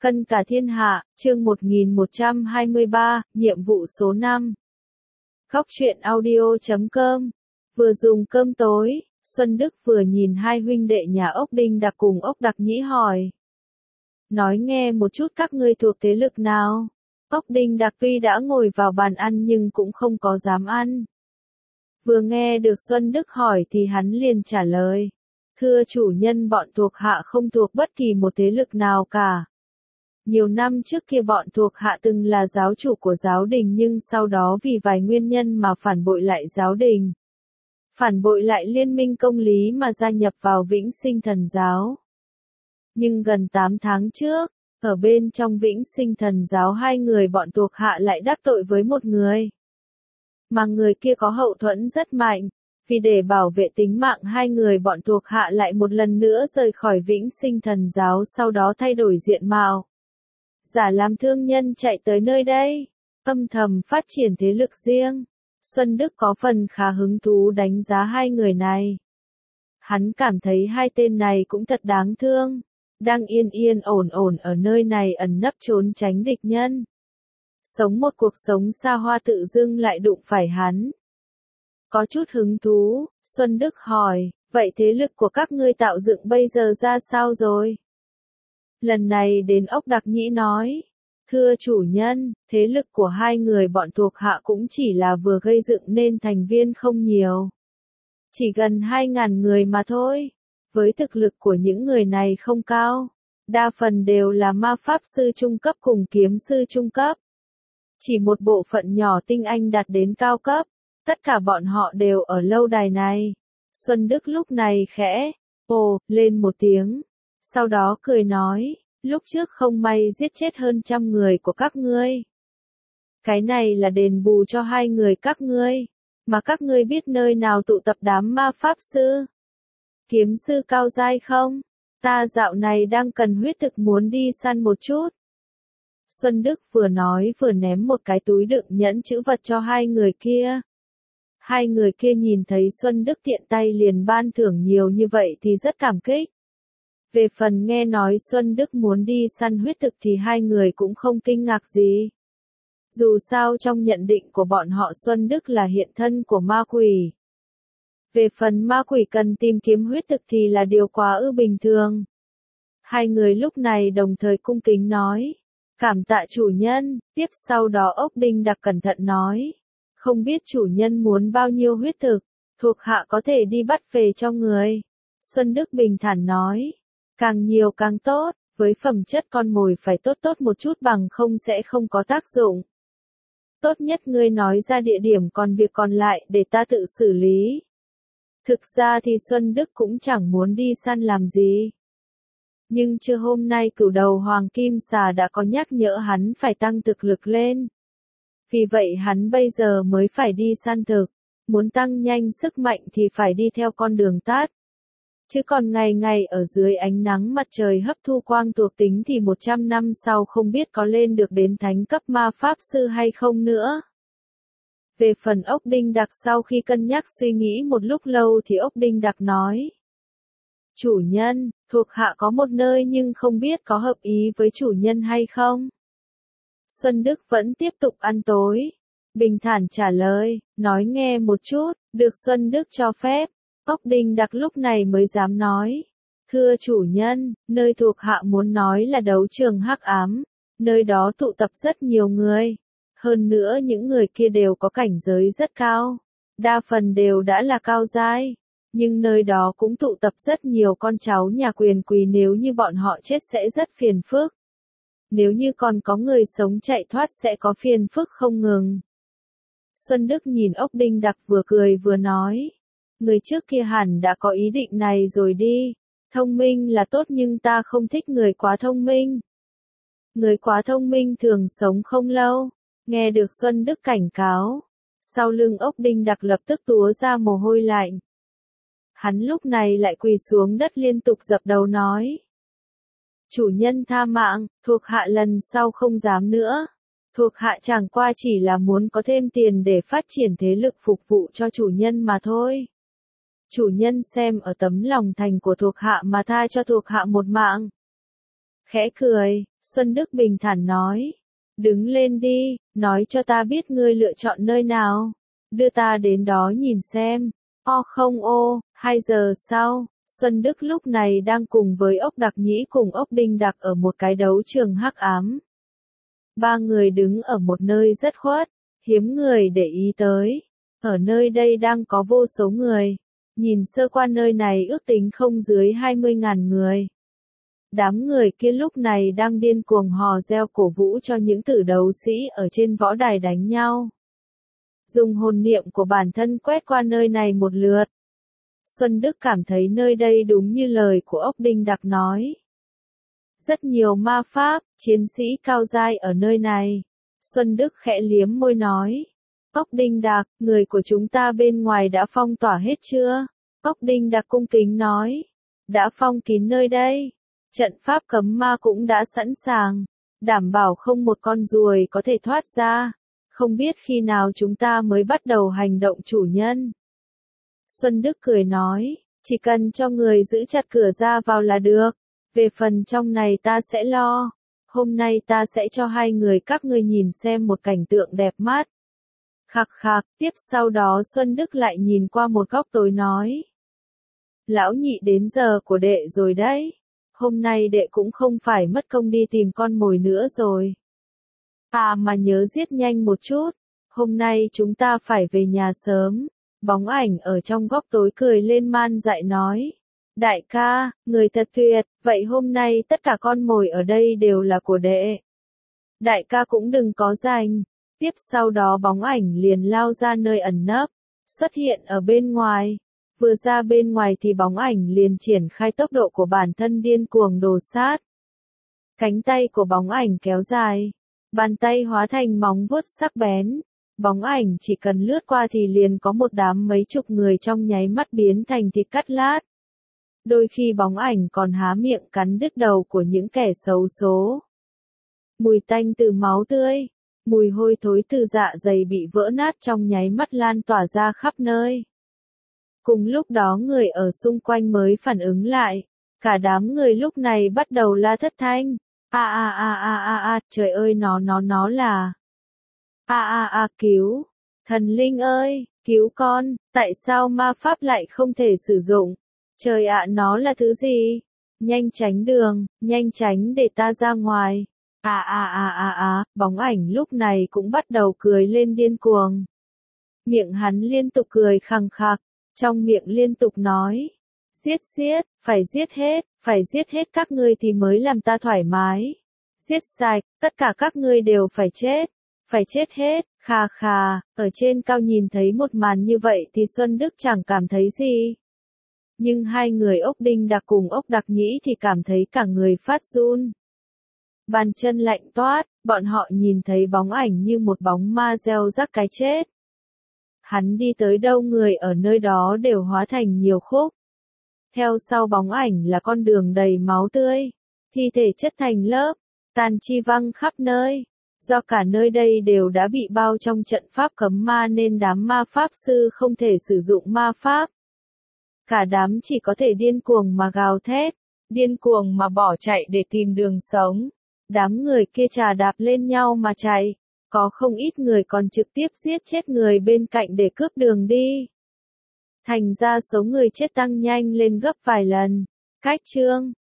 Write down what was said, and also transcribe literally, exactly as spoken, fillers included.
Cân cả thiên hạ, chương một nghìn một trăm hai mươi ba, nhiệm vụ số năm. Góc truyện audio chấm com. Vừa dùng cơm tối, Xuân Đức vừa nhìn hai huynh đệ nhà ốc Đinh Đặc cùng ốc Đặc Nhĩ hỏi. Nói nghe một chút các ngươi thuộc thế lực nào? Ốc Đinh Đặc tuy đã ngồi vào bàn ăn nhưng cũng không có dám ăn. Vừa nghe được Xuân Đức hỏi thì hắn liền trả lời. Thưa chủ nhân, bọn thuộc hạ không thuộc bất kỳ một thế lực nào cả. Nhiều năm trước kia bọn thuộc hạ từng là giáo chủ của giáo đình nhưng sau đó vì vài nguyên nhân mà phản bội lại giáo đình. Phản bội lại liên minh công lý mà gia nhập vào Vĩnh Sinh Thần Giáo. Nhưng gần tám tháng trước, ở bên trong Vĩnh Sinh Thần Giáo hai người bọn thuộc hạ lại đắc tội với một người. Mà người kia có hậu thuẫn rất mạnh, vì để bảo vệ tính mạng hai người bọn thuộc hạ lại một lần nữa rời khỏi Vĩnh Sinh Thần Giáo, sau đó thay đổi diện mạo. Giả làm thương nhân chạy tới nơi đây, âm thầm phát triển thế lực riêng. Xuân Đức có phần khá hứng thú đánh giá hai người này. Hắn cảm thấy hai tên này cũng thật đáng thương, đang yên yên ổn ổn ở nơi này ẩn nấp trốn tránh địch nhân. Sống một cuộc sống xa hoa tự dưng lại đụng phải hắn. Có chút hứng thú, Xuân Đức hỏi, vậy thế lực của các ngươi tạo dựng bây giờ ra sao rồi? Lần này đến ốc Đặc Nhĩ nói, thưa chủ nhân, thế lực của hai người bọn thuộc hạ cũng chỉ là vừa gây dựng nên thành viên không nhiều. Chỉ gần hai ngàn người mà thôi. Với thực lực của những người này không cao, đa phần đều là ma pháp sư trung cấp cùng kiếm sư trung cấp. Chỉ một bộ phận nhỏ tinh anh đạt đến cao cấp, tất cả bọn họ đều ở lâu đài này. Xuân Đức lúc này khẽ, ồ, lên một tiếng. Sau đó cười nói, lúc trước không may giết chết hơn trăm người của các ngươi. Cái này là đền bù cho hai người các ngươi, mà các ngươi biết nơi nào tụ tập đám ma pháp sư? Kiếm sư cao giai không? Ta dạo này đang cần huyết thực muốn đi săn một chút. Xuân Đức vừa nói vừa ném một cái túi đựng nhẫn chữ vật cho hai người kia. Hai người kia nhìn thấy Xuân Đức tiện tay liền ban thưởng nhiều như vậy thì rất cảm kích. Về phần nghe nói Xuân Đức muốn đi săn huyết thực thì hai người cũng không kinh ngạc gì. Dù sao trong nhận định của bọn họ Xuân Đức là hiện thân của ma quỷ. Về phần ma quỷ cần tìm kiếm huyết thực thì là điều quá ư bình thường. Hai người lúc này đồng thời cung kính nói, cảm tạ chủ nhân. Tiếp sau đó ốc Đinh Đặc cẩn thận nói, không biết chủ nhân muốn bao nhiêu huyết thực, thuộc hạ có thể đi bắt về cho người. Xuân Đức bình thản nói, càng nhiều càng tốt, với phẩm chất con mồi phải tốt tốt một chút bằng không sẽ không có tác dụng. Tốt nhất ngươi nói ra địa điểm, còn việc còn lại để ta tự xử lý. Thực ra thì Xuân Đức cũng chẳng muốn đi săn làm gì. Nhưng trưa hôm nay cửu đầu hoàng kim xà đã có nhắc nhở hắn phải tăng thực lực lên. Vì vậy hắn bây giờ mới phải đi săn thực. Muốn tăng nhanh sức mạnh thì phải đi theo con đường tắt. Chứ còn ngày ngày ở dưới ánh nắng mặt trời hấp thu quang thuộc tính thì một trăm năm sau không biết có lên được đến thánh cấp ma pháp sư hay không nữa. Về phần ốc Đinh Đặc, sau khi cân nhắc suy nghĩ một lúc lâu thì ốc Đinh Đặc nói. Chủ nhân, thuộc hạ có một nơi nhưng không biết có hợp ý với chủ nhân hay không? Xuân Đức vẫn tiếp tục ăn tối. Bình thản trả lời, nói nghe một chút, được Xuân Đức cho phép. Ốc Đinh Đặc lúc này mới dám nói. Thưa chủ nhân, nơi thuộc hạ muốn nói là đấu trường hắc ám. Nơi đó tụ tập rất nhiều người. Hơn nữa những người kia đều có cảnh giới rất cao. Đa phần đều đã là cao giai. Nhưng nơi đó cũng tụ tập rất nhiều con cháu nhà quyền quý, nếu như bọn họ chết sẽ rất phiền phức. Nếu như còn có người sống chạy thoát sẽ có phiền phức không ngừng. Xuân Đức nhìn ốc Đinh Đặc vừa cười vừa nói. Người trước kia hẳn đã có ý định này rồi đi. Thông minh là tốt nhưng ta không thích người quá thông minh. Người quá thông minh thường sống không lâu. Nghe được Xuân Đức cảnh cáo, sau lưng ốc Đinh Đặc lập tức túa ra mồ hôi lạnh. Hắn lúc này lại quỳ xuống đất liên tục dập đầu nói. Chủ nhân tha mạng, thuộc hạ lần sau không dám nữa. Thuộc hạ chẳng qua chỉ là muốn có thêm tiền để phát triển thế lực phục vụ cho chủ nhân mà thôi. Chủ nhân xem ở tấm lòng thành của thuộc hạ mà tha cho thuộc hạ một mạng. Khẽ cười, Xuân Đức bình thản nói. Đứng lên đi, nói cho ta biết ngươi lựa chọn nơi nào. Đưa ta đến đó nhìn xem. O không ô, hai giờ sau, Xuân Đức lúc này đang cùng với ốc đặc nhĩ cùng ốc đinh đặc ở một cái đấu trường hắc ám. Ba người đứng ở một nơi rất khuất, hiếm người để ý tới. Ở nơi đây đang có vô số người. Nhìn sơ qua nơi này ước tính không dưới hai mươi nghìn người. Đám người kia lúc này đang điên cuồng hò reo cổ vũ cho những tử đấu sĩ ở trên võ đài đánh nhau. Dùng hồn niệm của bản thân quét qua nơi này một lượt. Xuân Đức cảm thấy nơi đây đúng như lời của ốc đinh đặc nói. Rất nhiều ma pháp, chiến sĩ cao giai ở nơi này. Xuân Đức khẽ liếm môi nói. Ốc đinh đặc, người của chúng ta bên ngoài đã phong tỏa hết chưa? Ốc đinh đặc cung kính nói. Đã phong kín nơi đây. Trận pháp cấm ma cũng đã sẵn sàng. Đảm bảo không một con ruồi có thể thoát ra. Không biết khi nào chúng ta mới bắt đầu hành động chủ nhân. Xuân Đức cười nói. Chỉ cần cho người giữ chặt cửa ra vào là được. Về phần trong này ta sẽ lo. Hôm nay ta sẽ cho hai người các ngươi nhìn xem một cảnh tượng đẹp mắt. Khạc khạc, tiếp sau đó Xuân Đức lại nhìn qua một góc tối nói. Lão nhị đến giờ của đệ rồi đấy. Hôm nay đệ cũng không phải mất công đi tìm con mồi nữa rồi. À mà nhớ giết nhanh một chút. Hôm nay chúng ta phải về nhà sớm. Bóng ảnh ở trong góc tối cười lên man dại nói. Đại ca, người thật tuyệt, vậy hôm nay tất cả con mồi ở đây đều là của đệ. Đại ca cũng đừng có giành. Tiếp sau đó bóng ảnh liền lao ra nơi ẩn nấp, xuất hiện ở bên ngoài. Vừa ra bên ngoài thì bóng ảnh liền triển khai tốc độ của bản thân điên cuồng đồ sát. Cánh tay của bóng ảnh kéo dài, bàn tay hóa thành móng vuốt sắc bén. Bóng ảnh chỉ cần lướt qua thì liền có một đám mấy chục người trong nháy mắt biến thành thịt cắt lát. Đôi khi bóng ảnh còn há miệng cắn đứt đầu của những kẻ xấu số. Mùi tanh từ máu tươi, mùi hôi thối từ dạ dày bị vỡ nát trong nháy mắt lan tỏa ra khắp nơi. Cùng lúc đó người ở xung quanh mới phản ứng lại, cả đám người lúc này bắt đầu la thất thanh. A a a a a a, trời ơi nó nó nó là. A a a cứu, thần linh ơi, cứu con, tại sao ma pháp lại không thể sử dụng? Trời ạ nó là thứ gì? Nhanh tránh đường, nhanh tránh để ta ra ngoài. À à à à à, bóng ảnh lúc này cũng bắt đầu cười lên điên cuồng. Miệng hắn liên tục cười khằng khặc, trong miệng liên tục nói. Giết giết, phải giết hết, phải giết hết các ngươi thì mới làm ta thoải mái. Giết sạch, tất cả các ngươi đều phải chết, phải chết hết, khà khà, ở trên cao nhìn thấy một màn như vậy thì Xuân Đức chẳng cảm thấy gì. Nhưng hai người ốc đinh đặc cùng ốc đặc nhĩ thì cảm thấy cả người phát run. Bàn chân lạnh toát, bọn họ nhìn thấy bóng ảnh như một bóng ma gieo rắc cái chết. Hắn đi tới đâu người ở nơi đó đều hóa thành nhiều khúc. Theo sau bóng ảnh là con đường đầy máu tươi, thi thể chất thành lớp, tàn chi văng khắp nơi. Do cả nơi đây đều đã bị bao trong trận pháp cấm ma nên đám ma pháp sư không thể sử dụng ma pháp. Cả đám chỉ có thể điên cuồng mà gào thét, điên cuồng mà bỏ chạy để tìm đường sống. Đám người kia chà đạp lên nhau mà chạy, có không ít người còn trực tiếp giết chết người bên cạnh để cướp đường đi. Thành ra số người chết tăng nhanh lên gấp vài lần. Cách chương